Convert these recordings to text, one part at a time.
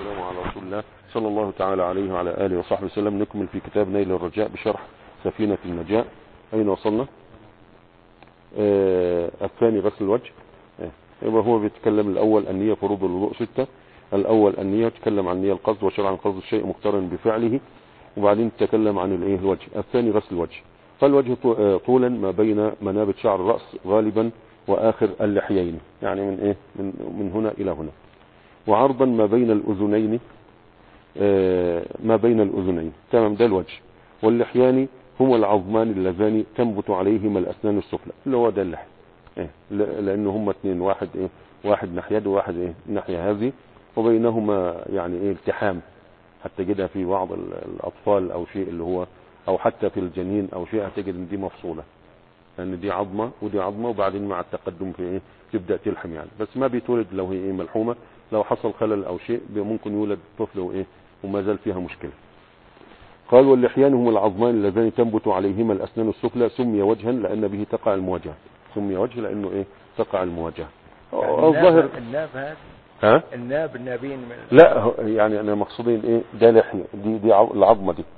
والسلام على رسول الله صلى الله تعالى عليه وعلى آله وصحبه وسلم. نكمل في كتاب نيل الرجاء بشرح سفينة النجاة. أين وصلنا؟ الثاني غسل الوجه. يبقى هو بيتكلم الأول النية، فروض الوضوء 6. الأول النية، تكلم عن النية القصد وشرعا قصد الشيء مقترن بفعله، وبعدين تكلم عن الوجه. الثاني غسل الوجه. فالوجه طولا ما بين منابت شعر الرأس غالبا وآخر اللحيين، يعني من هنا إلى هنا. وعرضا ما بين الأذنين، تمام، ده الوجه. واللحيان هما العظمان اللذان تنبت عليهما الأسنان السفلى، اللي هو ده اللحي. لأنه هما اثنين، واحد ناحية وواحد ناحية هذه، وبينهما يعني التحام، حتى تجدها في بعض الأطفال أو شيء، اللي هو أو حتى في الجنين أو شيء، هتجد ان دي مفصولة، لأن يعني دي عظمة ودي عظمة، وبعدين مع التقدم في تبدأ تلحم يعني. بس ما بيتولد لو هي ملحومة، لو حصل خلل أو شيء ممكن يولد طفل وما زال فيها مشكلة. قال واللحيان هم العظمان اللذان تنبت عليهما الأسنان السفلى. سمي وجها لأن به تقع المواجهة. سمي وجه لأنه تقع المواجهة. يعني الظاهر الناب هذا، ها النابين لا، يعني أنا مقصودين ده لحية، دي العظمة دي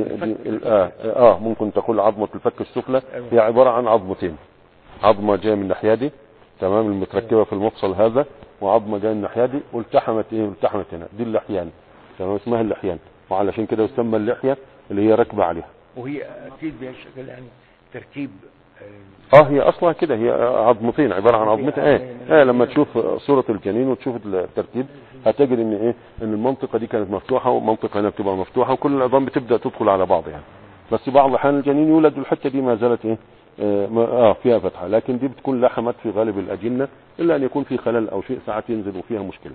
ممكن تقول عظمة الفك السفلى. هي عبارة عن عظمتين، عظمة جاية من الناحية دي، تمام، المتركبة في المفصل هذا، وعظمة جاية من الناحية دي والتحمت هنا، دي اللحيان، تمام، اسمها اللحيان، وعلشان كده يسمى اللحية اللي هي راكبة عليها. وهي اكيد بها شكل يعني تركيب. هي اصلا كده، هي عظمتين، عبارة عن عظمتين. لما تشوف صورة الجنين وتشوف الترتيب هتجد ان المنطقة دي كانت مفتوحة، والمنطقة هنا بتبقى مفتوحة، وكل العظام بتبدأ تدخل على بعض يعني. بس بعض الاحيان الجنين يولد الحتة دي ما زالت فيها فتحة، لكن دي بتكون لحمت في غالب الأجنة، إلا أن يكون في خلل أو شيء ساعات ينزل وفيها مشكلة.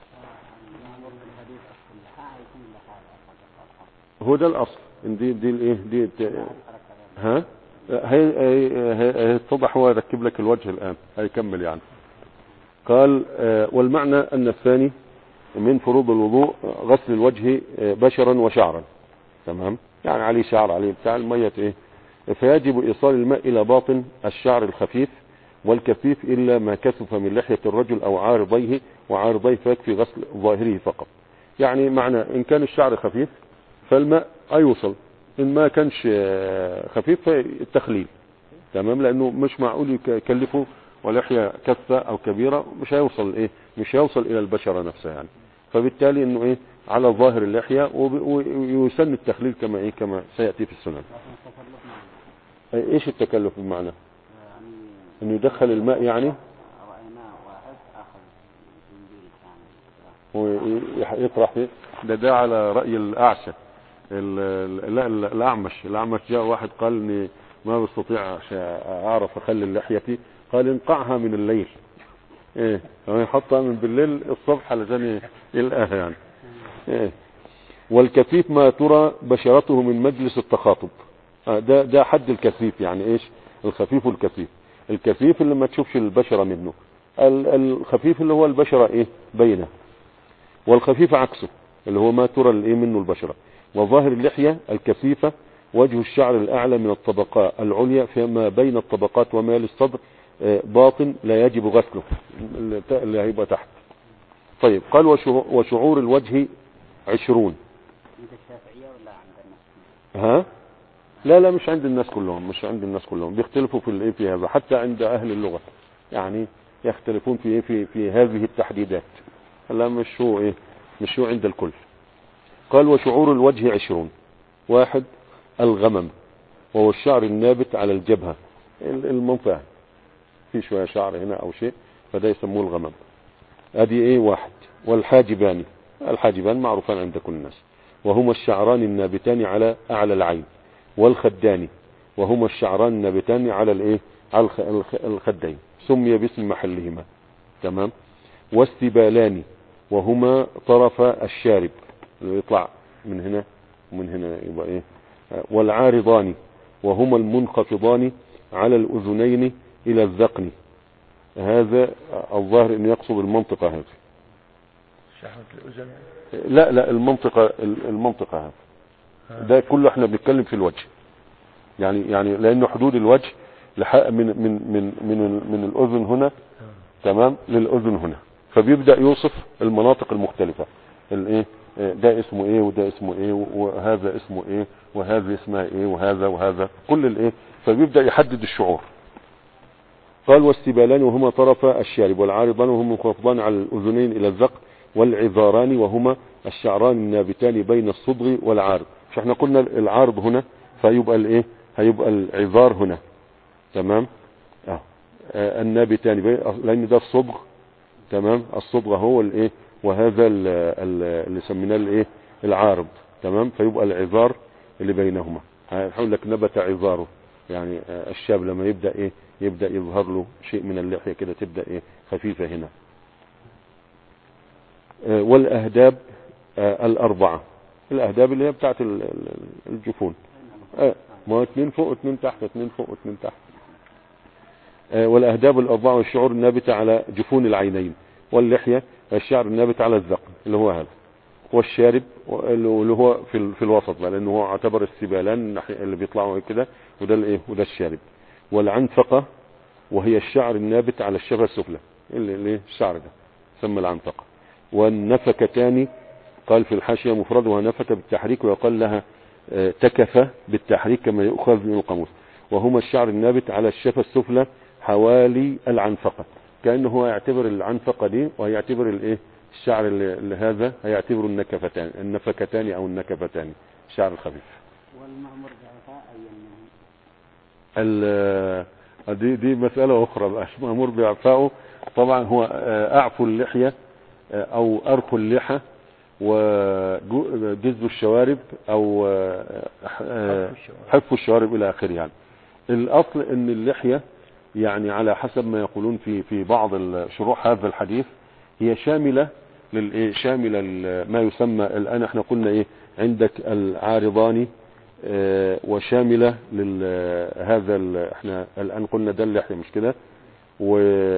هو ده الأصل. دي هي اتضح. هو يركب لك الوجه الآن، هيكمل يعني. قال والمعنى أن الثاني من فروض الوضوء غسل الوجه بشرا وشعرا، تمام، يعني عليه شعر، عليه بتاع المية فيجب إيصال الماء إلى باطن الشعر الخفيف والكثيف إلا ما كثف من لحية الرجل أو عارضيه وعارضيه، فيكفي غسل ظاهره فقط. يعني معنى إن كان الشعر خفيف فالماء يوصل، إن ما كانش خفيف فالتخليل، تمام، لأنه مش معقول يكلفه ولحية كثة أو كبيرة، مش هيوصل إلى البشرة نفسها يعني. فبالتالي إنه على ظاهر اللحية، ويسن التخليل كما سيأتي في السنن. ايش التكلف بمعنى؟ انه يدخل الماء يعني ويطرح فيه. ده على رأي الأعشى. الأعمش جاء واحد قال اني ما بستطيع اعرف اخلي لحيتي، قال انقعها من الليل، يحطها من بالليل الصبح علشان يلقاها يعني. والكثيف ما ترى بشرته من مجلس التخاطب. ده حد الكثيف، يعني ايش الخفيف والكثيف؟ الكثيف اللي ما تشوفش البشرة منه، الخفيف اللي هو البشرة بينه، والخفيف عكسه اللي هو ما ترى منه البشرة. وظاهر اللحية الكثيفة وجه الشعر الأعلى من الطبقة العليا فيما بين الطبقات وما للصدر باطن لا يجب غسله، اللي هيبقى تحت. طيب قال وشعور الوجه 20. انت الشافعية ولا عند الناس؟ لا مش عند الناس كلهم، بيختلفوا في هذا، حتى عند أهل اللغة يعني يختلفون في هذه التحديدات. لا مش هو عند الكل. قال وشعور الوجه 20. 1 الغمم، وهو الشعر النابت على الجبهة، المنفعة في شوية شعر هنا أو شيء، فده يسموه الغمم. ادي 1. والحاجبان، الحاجبان معروفان عند كل الناس، وهما الشعران النابتان على أعلى العين، والخدان، وهما الشعران النابتان على على الخدين، سمي باسم محلهما، تمام. واستبالان، وهما طرف الشارب اللي يطلع من هنا ومن هنا، يبقى والعارضان، وهما المنخفضان على الأذنين إلى الذقن. هذا الظاهر انه يقصد المنطقة هذه، شحمة الأذن. لا المنطقة هذه، ده كله احنا بنتكلم في الوجه يعني لانه حدود الوجه من الأذن هنا، تمام، للأذن هنا، فبيبدأ يوصف المناطق المختلفة. الايه ده اسمه ايه وده اسمه ايه وهذا اسمه ايه وهذا اسمها ايه وهذا وهذا كل الايه، فبيبدأ يحدد الشعور. قال والسبالان وهما طرف الشارب، والعارضان وهما منخفضان على الأذنين إلى الذقن، والعذاران وهما الشعران النابتان بين الصدغ والعارض. مش احنا قلنا العارض هنا، فيبقى الايه هيبقى العذار هنا، تمام. النابتان لان ده الصدغ، تمام. الصدغ هو الايه، وهذا اللي سميناه الايه العارض، تمام. فيبقى العذار اللي بينهما. هقول لك نبت عذاره، يعني الشاب لما يبدأ ايه يبدأ يظهر له شيء من اللحية كده، تبدأ ايه خفيفة هنا. والاهداب الاربعة، الاهداب اللي هي بتاعت الجفون، ما هو 2 فوق 2 تحت، 2 فوق 2 تحت. والاهداب الاربعة والشعور النابتة على جفون العينين، واللحية الشعر النابت على الذقن اللي هو هذا، والشارب اللي هو في الوسط بقى، لانه هو اعتبر السبالان اللي بيطلعوا كده، وده الايه وده الشارب. والعنفقة وهي الشعر النابت على الشفة السفلى، اللي الشعر ده سمى العنفقة. والنفكتان قال في الحاشية مفردها نفك بالتحريك، ويقال لها تكفة بالتحريك كما يؤخذ من القاموس، وهما الشعر النابت على الشفة السفلى حوالي العنفقة. كأنه هو يعتبر العنفقة دي، ويعتبر الايه الشعر اللي هذا هيعتبر النفكتان او النكفتان، الشعر الخفيف. والمأمور بإعفاء دي مسألة أخرى بقى. مأمور بإعفائه طبعا هو أعفو اللحية أو أرخو اللحى وجذب الشوارب أو حف الشوارب إلى آخره. يعني الأصل أن اللحية يعني على حسب ما يقولون في بعض شروح هذا الحديث هي شاملة شاملة ما يسمى الآن احنا قلنا ايه عندك العارضان، وشاملة لهذا احنا الآن قلنا ده اللحية مش كده، و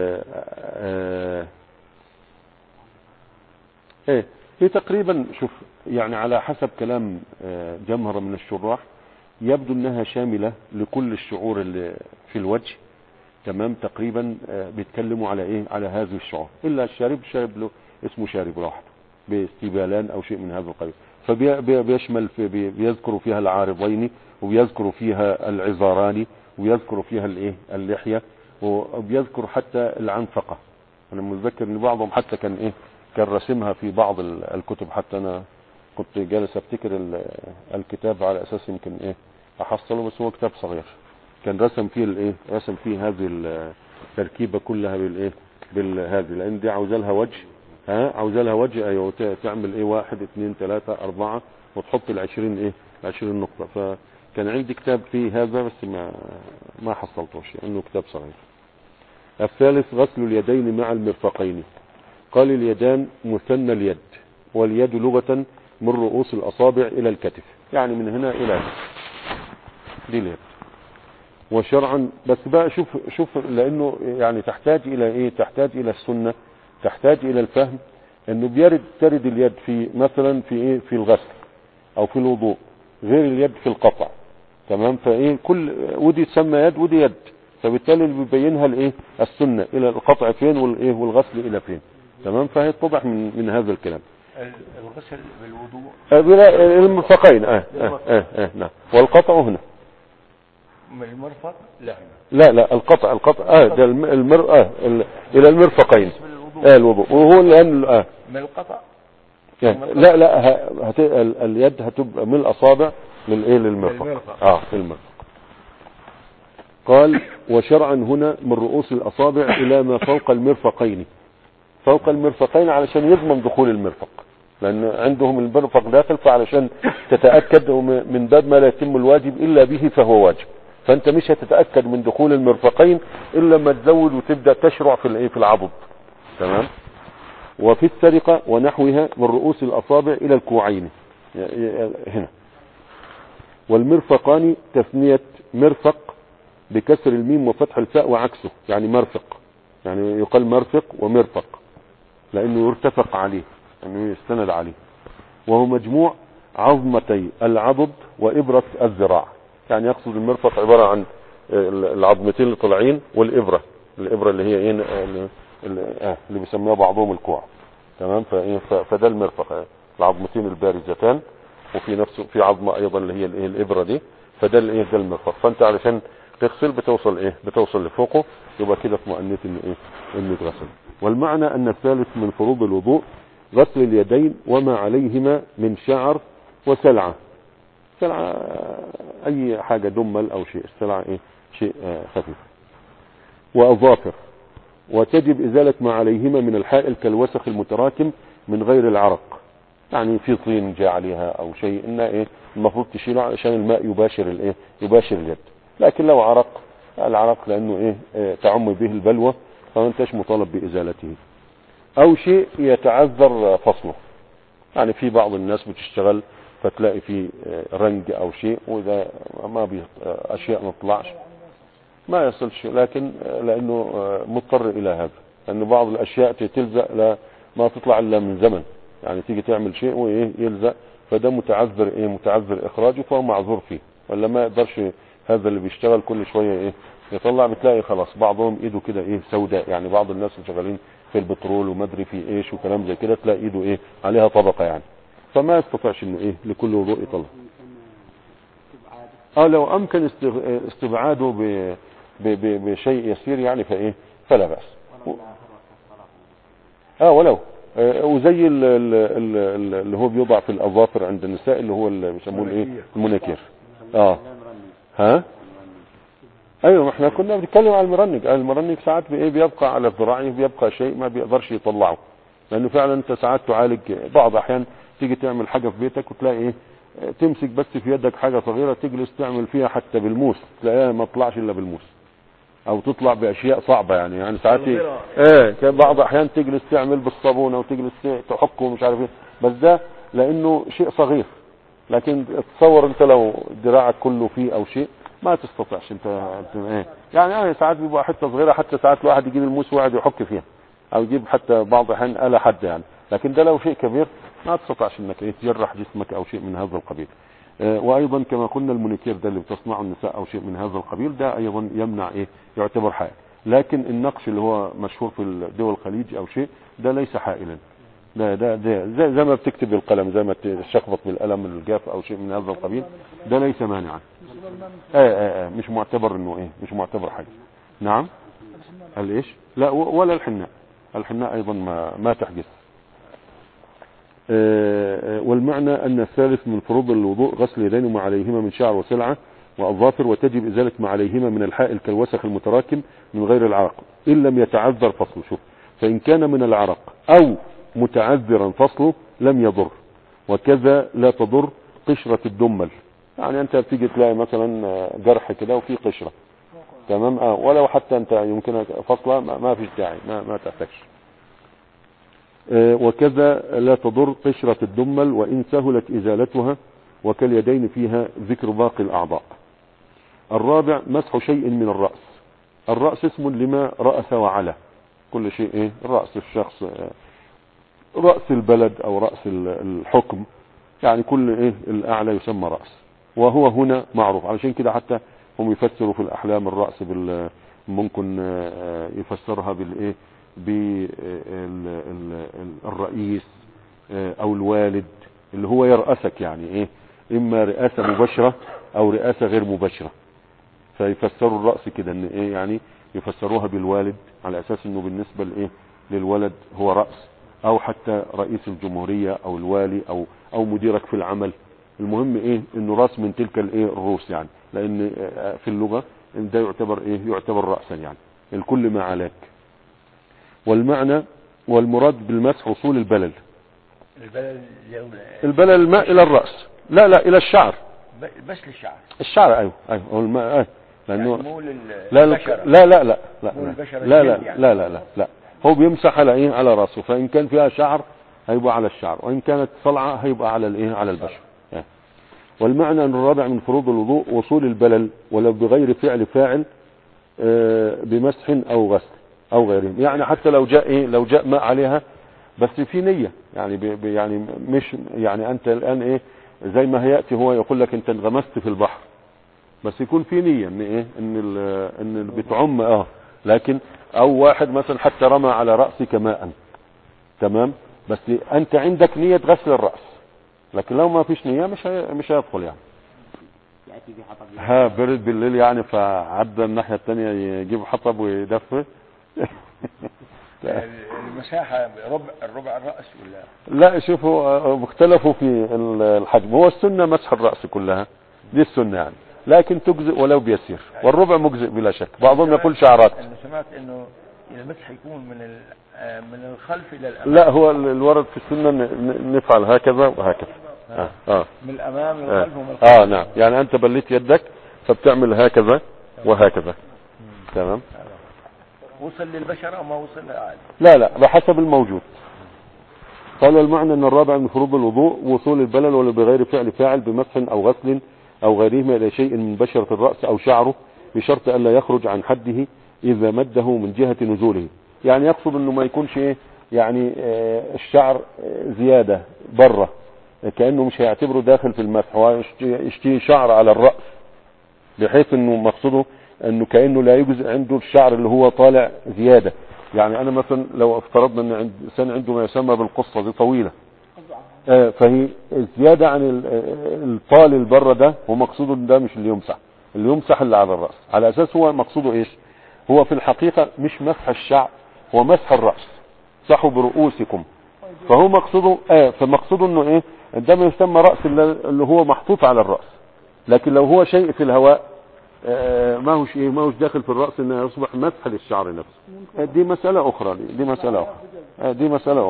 هي تقريبا شوف يعني على حسب كلام جمهرة من الشراح يبدو انها شاملة لكل الشعور اللي في الوجه، تمام. تقريبا بيتكلموا على ايه على هذه الشعور، الا الشارب له اسمه شارب لوحده باستبالان او شيء من هذا القبيل، فبيشمل بيذكروا فيها العارضين، وبيذكروا فيها العذاران، وبيذكروا فيها الايه اللحية، وبيذكر حتى العنفقة. انا متذكر ان بعضهم حتى كان رسمها في بعض الكتب، حتى انا كنت جالس افتكر الكتاب على اساس يمكن احصله، بس هو كتاب صغير كان رسم فيه هذه التركيبة كلها بالهذه، لان دي عاوزة لها وجه، عاوزة لها وجه، ايوه تعمل 1 2 3 4 وتحط ال20 نقطة. فكان عندي كتاب فيه هذا بس ما حصلتوش لانه كتاب صغير. الثالث غسل اليدين مع المرفقين. قال اليدان مثنى اليد، واليد لغة من رؤوس الاصابع الى الكتف، يعني من هنا الى دي اليد. وشرعا بس بقى شوف لانه يعني تحتاج الى تحتاج الى السنة، تحتاج الى الفهم، انه ترد اليد في مثلا في الغسل او في الوضوء، غير اليد في القطع، تمام. كل ودي تسمى يد ودي يد، فبالتالي اللي بيبينها السنة الى القطع فين والغسل الى فين، تمام. فهي تتضح من هذا الكلام. الغسل بالوضوء المرفقين نعم، والقطع هنا من المرفق لا القطع ده الى المرفقين الوضوء، وهو الان من القطع لا اليد هتبقى من الاصابع للمرفق في المرفق. قال وشرعا هنا من رؤوس الاصابع الى ما فوق المرفقين، فوق المرفقين علشان يضمن دخول المرفق، لان عندهم المرفق داخل، فعلشان تتأكد من باب ما لا يتم الواجب الا به فهو واجب، فانت مش هتتأكد من دخول المرفقين الا لما تزود وتبدأ تشرع في العضد، تمام. وفي السرقة ونحوها من رؤوس الاصابع الى الكوعين هنا. والمرفقان تثنية مرفق بكسر الميم وفتح الفاء وعكسه، يعني مرفق، يعني يقال مرفق ومرفق لانه يرتفق عليه، يعني يستند عليه. وهو مجموع عظمتي العضد وإبرة الذراع، يعني يقصد المرفق عبارة عن العظمتين اللي طالعين والإبرة اللي هي اللي بيسميها بعضهم الكوع، تمام. فده المرفق، العظمتين البارزتان، وفي نفسه في عظمة ايضا اللي هي الابرة دي، فده ده المرفق. فانت علشان تغسل بتوصل لفوقه، يبقى كده اطمئنيت انه يتغسل. والمعنى ان الثالث من فروض الوضوء غسل اليدين وما عليهما من شعر وسلعة. سلعة اي حاجة دمل او شيء، السلعة شيء خفيف. واظافر. وتجب ازالة ما عليهما من الحائل كالوسخ المتراكم من غير العرق، يعني في طين جاء عليها او شيء، انه المفروض تشيله عشان الماء يباشر اليد. لكن لو العرق لانه تعم به البلوى، فما انتش مطالب بازالته. او شيء يتعذر فصله، يعني في بعض الناس بتشتغل فتلاقي في رنج او شيء، واذا ما اشياء ما تطلعش ما يصلش، لكن لانه مضطر الى هذا، لان بعض الاشياء تلزق لا ما تطلع الا من زمن، يعني تيجي تعمل شيء ويلزق، فده متعذر اخراجه، فهو معذور فيه. ولا ما يقدرش هذا اللي بيشتغل كل شويه يطلع، بتلاقي خلاص بعضهم ايده كده سوداء، يعني بعض الناس اللي شغالين في البترول وما ادري في ايش وكلام زي كده، تلاقي ايده عليها طبقه، يعني فما يستطيعش انه لكل وضوء يطلع. لو امكن استبعاده بشيء يسير يعني فلا بأس. ولو وزي اللي هو بيوضع في الاظافر عند النساء، اللي هو اللي بيسموه المونيكير. ايوه، ما احنا كنا بنتكلم على المرنج ساعات بيبقى على الذراعي، بيبقى شيء ما بيقدرش يطلعه، لانه فعلا انت ساعات تعالج بعض احيان تيجي تعمل حاجه في بيتك وتلاقي تمسك بس في يدك حاجه صغيره، تجلس تعمل فيها حتى بالموس تلاقيها ما تطلعش الا بالموس، او تطلع باشياء صعبه، يعني ساعات بعض احيان تجلس تعمل بالصابونه وتجلس تحك ومش عارف بس ده لانه شيء صغير. لكن تصور انت لو دراعك كله فيه او شيء ما تستطيعش انت يعني ساعات بيبقى حته صغيره، حتى ساعات الواحد يجيب الموس وقاعد يحك فيها، او يجيب حتى بعض الاحيان آلة حاده يعني. لكن ده لو شيء كبير ما تستطيعش انك تجرح جسمك او شيء من هذا القبيل. وايضا كما قلنا المونيكير ده اللي بتصنعه النساء او شيء من هذا القبيل، ده ايضا يمنع يعتبر حائل. لكن النقش اللي هو مشهور في دول الخليج او شيء، ده ليس حائلا، ده زي ما بتكتب بالقلم، زي ما تشخبط بالقلم الجاف او شيء من هذا القبيل، ده ليس مانعا. مش معتبر انه مش معتبر حاجه. نعم. الايش؟ لا، ولا الحناء ايضا ما تحجز. والمعنى ان الثالث من فروض الوضوء غسل اليدين ما عليهما من شعر وسلعه واظافر، وتجب ازاله ما عليهما من الحائل كالوسخ المتراكم من غير العرق ان لم يتعذر فصله. شوف، فان كان من العرق او متعذرا فصله لم يضر. وكذا لا تضر قشرة الدمل، يعني انت بتيجي تلاقي مثلا جرح كده وفيه قشرة، تمام، ولو حتى انت يمكنك فصلها ما فيش داعي، ما تحتاجش. وكذا لا تضر قشرة الدمل وان سهلت ازالتها، وكاليدين فيها ذكر باقي الاعضاء. الرابع مسح شيء من الرأس. الرأس اسم لما رأس وعلى، كل شيء رأس الشخص، رأس البلد او رأس الحكم، يعني كل الاعلى يسمى رأس، وهو هنا معروف. علشان كده حتى هم يفسروا في الاحلام الرأس ممكن يفسرها بالرئيس او الوالد اللي هو يرأسك، يعني اما رئاسة مباشرة او رئاسة غير مباشرة، فيفسروا الرأس كده ان يعني يفسروها بالوالد على اساس انه بالنسبة للولد هو رأس، او حتى رئيس الجمهورية او الوالي او مديرك في العمل. المهم انه راس من تلك الرؤوس، يعني لان في اللغة ده يعتبر رأسا، يعني الكل ما عليك. والمعنى والمراد بالمسح وصول البلل. البلل الماء الى الرأس، لا الى الشعر، بس للشعر. الشعر ايوه الماء لانه يعني مو لا هو بيمسح على راسه، فان كان فيها شعر هيبقى على الشعر، وان كانت صلعة هيبقى على البشر. والمعنى ان الرابع من فروض الوضوء وصول البلل ولو بغير فعل فاعل، بمسح او غسل او غيره، يعني حتى لو جاء ماء عليها بس في نية، يعني يعني مش يعني انت الان زي ما هيأتي هو يقول لك انت انغمست في البحر، بس يكون في نية ان بتعم لكن او واحد مثلا حتى رمى على رأسك ماء، تمام، بس انت عندك نية غسل الرأس، لكن لو ما فيش نية مش هيدخل يعني. يأتي بحطب ها برد بالليل يعني، فعدى الناحية التانية يجيب حطب ويدفه. المساحة الربع الرأس ولا؟ لا شوفوا مختلفوا في الحجم. هو السنة مسح الرأس كلها، دي السنة يعني، لكن تجزئ ولو بيسير، والربع مجزئ بلا شك. بعضهم يقول شعرات. أنا سمعت إنه المسح يكون من الخلف إلى الأمام. لا هو الورد في السنة نفعل هكذا وهكذا. من الأمام للخلف ومن الخلف. نعم، يعني أنت بليت يدك فبتعمل هكذا وهكذا. تمام. وصل للبشرة أو ما وصل عادي؟ لا بحسب الموجود. قال المعنى أن الرابع من فروض الوضوء وصول البلل ولا بغير فعل فاعل بمسح أو غسل أو غيرهما إلى شيء من بشرة الرأس أو شعره، بشرط ألا يخرج عن حده إذا مده من جهة نزوله. يعني يقصد أنه ما يكونش يعني الشعر زيادة بره، كأنه مش هيعتبره داخل في المسح، ويشتي شعر على الرأس، بحيث أنه مقصده أنه كأنه لا يجزء عنده الشعر اللي هو طالع زيادة. يعني أنا مثلا لو افترضنا أن إنسان عنده ما يسمى بالقصة دي طويلة، فهي زيادة عن الطال البره ده، هو مقصوده ده مش اللي يمسح اللي على الرأس. على أساس هو مقصوده إيش؟ هو في الحقيقة مش مسح الشعر، هو مسح الرأس. صحوا برؤوسكم. فهو مقصوده فمقصوده انه ايه؟ عندما يسمى رأس اللي هو محطوط على الرأس. لكن لو هو شيء في الهواء ما هوش داخل في الرأس، انه يصبح مسح للشعر نفسه. دي مسألة اخرى. دي مسألة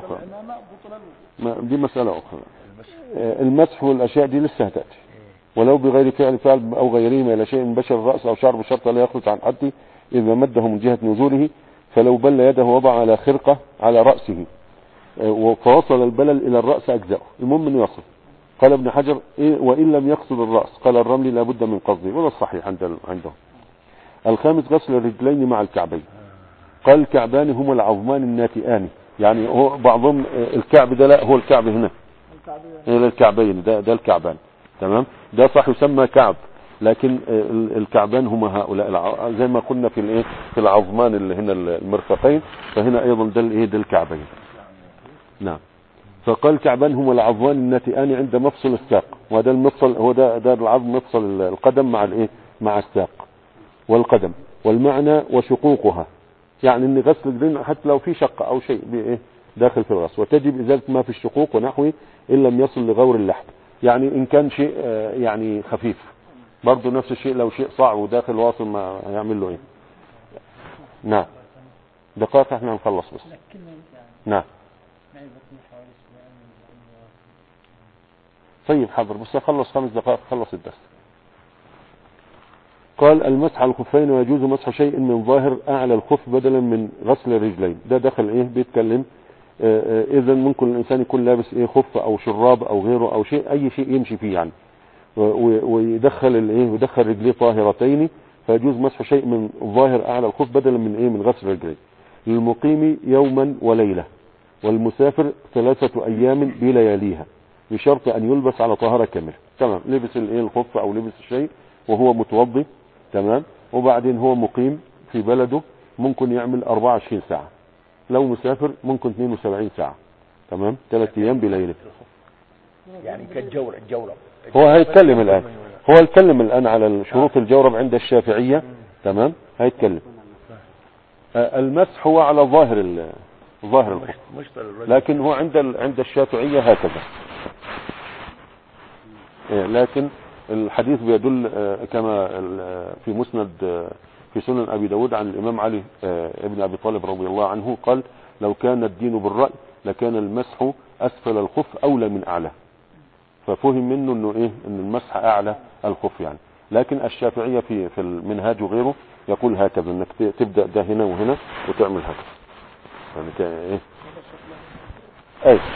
اخرى. المسح والاشياء دي لسه هتأتي. ولو بغير فعل او غيرهما الى شيء من بشر الرأس او شعر بشرط لا يخرج عن حده اذا مده من جهة نزوله. فلو بل يده وضع على خرقة على رأسه فوصل البلل الى الرأس اجزاؤه، المهم انه يصل. قال ابن حجر وان لم يقصد الرأس قال الرملي لابد من قصده، وده الصحيح عندهم. الخامس غسل الرجلين مع الكعبين. قال الكعبان هما العظمان الناتئان، يعني هو بعضهم الكعب ده، لا هو الكعب هنا الكعبين ده الكعبان. تمام، ده صح يسمى كعب، لكن الكعبان هما هؤلاء زي ما قلنا في العظمان اللي هنا المرفقين، فهنا ايضا ده الكعبين. نعم. فقال الكعبان هما العظمان الناتئان عند مفصل الساق، وهذا المفصل هو ده العظم مفصل القدم مع الساق والقدم. والمعنى وشقوقها، يعني ان غسل الرجلين حتى لو في شقة او شيء داخل في الراس، وتجب ازالة ما في الشقوق ونحوه ان لم يصل لغور اللحم. يعني ان كان شيء يعني خفيف، برضه نفس الشيء لو شيء صعب وداخل واصل ما هيعمل له ايه. نعم. دقائق احنا هنخلص بس. نعم. طيب حاضر، بس اخلص 5 دقائق خلص الدرس. قال المسح على الخفين ويجوز مسح شيء من ظاهر اعلى الخف بدلا من غسل الرجلين. ده دخل بيتكلم اذا ممكن الانسان يكون لابس خف او شراب او غيره او شيء، اي شيء يمشي فيه يعني، ويدخل ويدخل رجليه طاهرتين، فيجوز مسح شيء من ظاهر اعلى الخف بدلا من غسل الرجلين. للمقيم يوما وليلة، والمسافر 3 ايام بلياليها، بشرط ان يلبس على طهارة كاملة. تمام، لبس الخف او لبس الشيء وهو متوضي، تمام، وبعدين هو مقيم في بلده ممكن يعمل 24 ساعة، لو مسافر ممكن 72 ساعة. تمام، 3 ايام بليلة. يعني كالجورب. هو هيتكلم الان على شروط الجورب عند الشافعية. تمام، هيتكلم. المسح هو على ظاهر الخف، لكن هو عند الشافعية هكذا. لكن الحديث بيدل كما في مسند في سنن ابي داود عن الامام علي ابن ابي طالب رضي الله عنه قال لو كان الدين بالرأي لكان المسح اسفل الخف اولى من اعلى، ففهم منه ان المسح اعلى الخف يعني. لكن الشافعية في المنهاج وغيره يقول هكذا، انك تبدأ ده هنا وهنا وتعمل هكذا يعني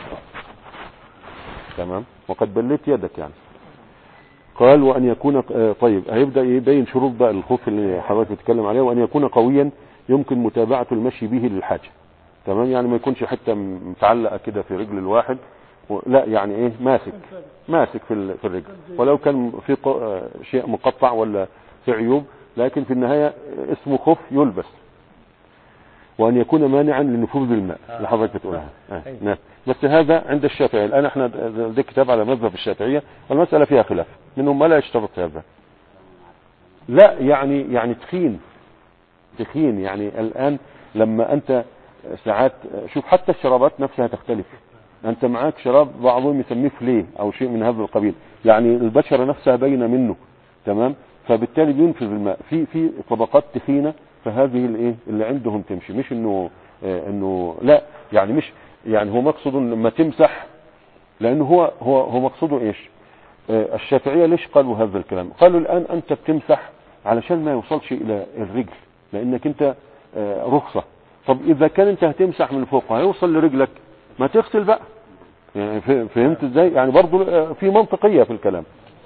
تمام، وقد بليت يدك يعني. قال وان يكون طيب، هيبدأ يبين شروط بقى الخف اللي حضرتك بتتكلم عليه. وان يكون قويا يمكن متابعة المشي به للحاجة. تمام، يعني ما يكونش حتى متعلقة كده في رجل الواحد، لا يعني ماسك في الرجل، ولو كان في شيء مقطع ولا في عيوب، لكن في النهاية اسمه خف يلبس. وأن يكون مانعا لنفوذ الماء اللي حضرتك بتقولها. نعم. بس هذا عند الشافعي. الآن احنا ده كتاب على مذهب الشافعية والمسألة فيها خلاف، منهم ما لا يشترط هذا. لا يعني تخين يعني. الآن لما أنت ساعات شوف حتى الشرابات نفسها تختلف. أنت معاك شراب بعضهم يسميه فليه أو شيء من هذا القبيل، يعني البشرة نفسها باينة منه، تمام، فبالتالي بينفذ الماء في طبقات تخينة، فهذه الايه اللي عندهم تمشي. مش انه لا يعني مش يعني هو مقصده لما تمسح، لانه هو مقصده ايش؟ الشافعية ليش قالوا هذا الكلام؟ قالوا الآن أنت بتمسح علشان ما يوصلش إلى الرجل، لأنك أنت رخصة. طب إذا كان أنت هتمسح من فوق هيوصل لرجلك، ما تغسل بقى. يعني فهمت إزاي؟ يعني برضو في منطقية في الكلام.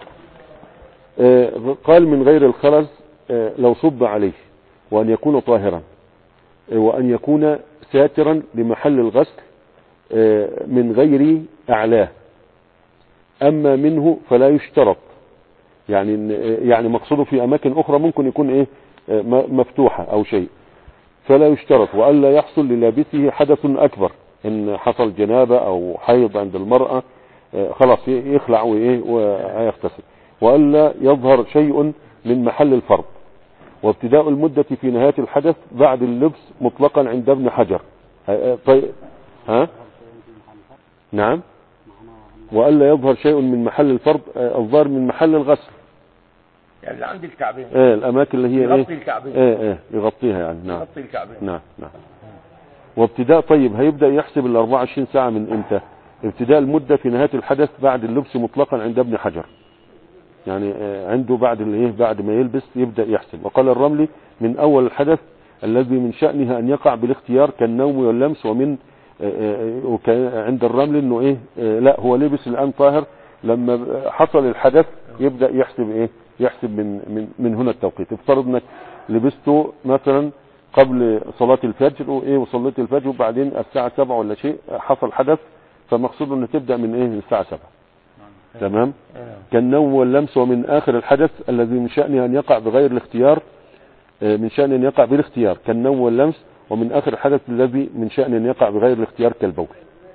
قال من غير الخرز لو صب عليه، وأن يكون طاهرا، وأن يكون ساترا لمحل الغسل من غير أعلاه، أما منه فلا يشترط. يعني مقصوده في أماكن أخرى ممكن يكون إيه مفتوحة أو شيء، فلا يشترط. وألا يحصل للابسه حدث أكبر، إن حصل جنابة أو حيض عند المرأة خلاص يخلع ويغتسل. وألا يظهر شيء من محل الفرض. وابتداء المدة في نهاية الحدث بعد اللبس مطلقا عند ابن حجر. طيب ها نعم. وألا يظهر شيء من محل الفرض، الظاهر من محل الغسل، يعني اللي عند الكعبين، الأماكن اللي هي يغطي الكعبين، يغطيها يعني. نعم يغطي الكعبين. نعم. وابتداء طيب هيبدأ يحسب ال 24 ساعة من امتى؟ ابتداء المدة في نهاية الحدث بعد اللبس مطلقا عند ابن حجر، يعني عنده بعد ما يلبس يبدأ يحسب. وقال الرملي من أول الحدث الذي من شأنها أن يقع بالاختيار كالنوم واللمس. ومن عند الرمل انه لا هو لبس الآن طاهر، لما حصل الحدث يبدأ يحسب يحسب من هنا التوقيت. افترض انك لبسته مثلا قبل صلاة الفجر وصليت الفجر، وبعدين الساعة 7 ولا شيء حصل حدث، فمقصود انه تبدأ من الساعة 7. تمام. كالنوم واللمس. ومن آخر الحدث الذي من شأنه أن يقع بغير الاختيار، من شأن أن يقع بالاختيار كالنوم واللمس. ومن آخر الحدث الذي من شأن أن يقع بغير الاختيار كالبول.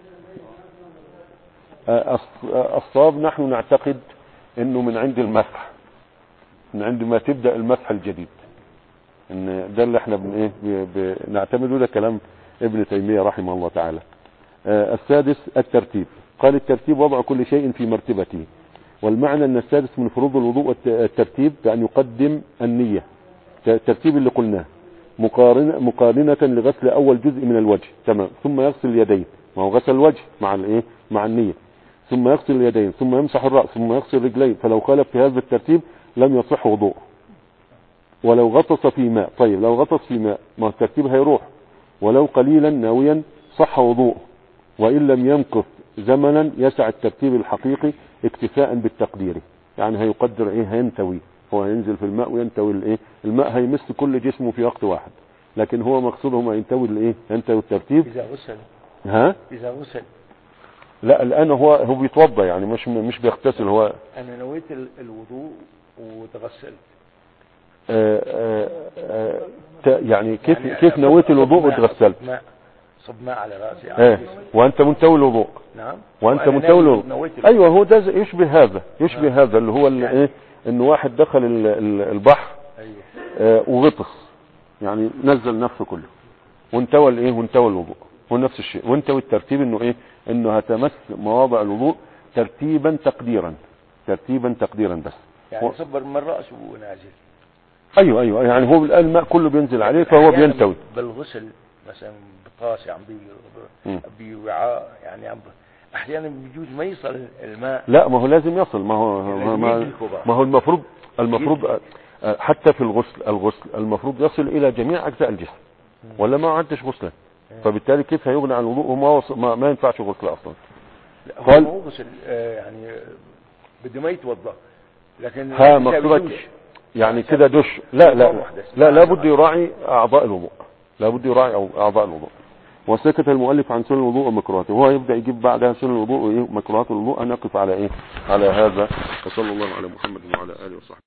الصواب نحن نعتقد انه من عند المسح، من عند ما تبدأ المسح الجديد، ان ده اللي احنا بنعتمده. ده كلام ابن تيمية رحمه الله تعالى. السادس الترتيب. قال الترتيب وضع كل شيء في مرتبته. والمعنى ان السادس من فروض الوضوء الترتيب، بأن يقدم النية، الترتيب اللي قلناه، مقارنة لغسل اول جزء من الوجه، تمام، ثم يغسل اليدين، ما هو غسل الوجه مع النية، ثم يغسل اليدين، ثم يمسح الرأس، ثم يغسل الرجلين. فلو خالف في هذا الترتيب لم يصح وضوء. ولو غطس في ماء، طيب لو غطس في ماء ما الترتيب هيروح. ولو قليلا ناويا صح وضوء. وإن لم يمكث زمنا يسع الترتيب الحقيقي اكتفاء بالتقدير، يعني هيقدر هينتوي، هو هينزل في الماء وينتوي الماء هيمس كل جسمه في وقت واحد، لكن هو مقصوده ما ينتوي ينتوي الترتيب. إذا غسل إذا غسل لا الآن هو بيتوضى، يعني مش بيغتسل. هو أنا نويت الوضوء وتغسلت. يعني كيف نويت الوضوء وتغسلت؟ صب ماء على رأسي. وأنت منتوي الوضوء. نعم. وأنت منتوي الوضوء. أيوة، هو ده يشبه هذا اللي هو إنه واحد دخل البحر. أيوة. وغطس، يعني نزل نفسه كله وانتوى الوضوء. هو نفس الشيء. وانتوي الترتيب انه هتمس مواضع الوضوء ترتيبا تقديرا بس. يعني صبر من رأسه ونازل. ايوه يعني هو الآن الماء كله بينزل عليه فهو بينتوي. بالغسل مثلا بطاسة بوعاء، يعني احيانا بيجوز ما يصل الماء. لا ما هو لازم يصل. ما هو المفروض حتى في الغسل المفروض يصل الى جميع اجزاء الجسم، ولا ما عدش غسلا، فبالتالي كيف هيغني عن الوضوء وما ما ينفعش غسل اصلا. قال هو غسل يعني بده ما يتوضا، لكن مقصودك يعني كده دش. لا لابد يراعي اعضاء الوضوء. وسكت المؤلف عن سنن الوضوء ومكروهاته، وهو يبدا يجيب بعدها سنن الوضوء ومكروهات الوضوء. نقف على هذا. وصلى الله على محمد وعلى اله وصحبه.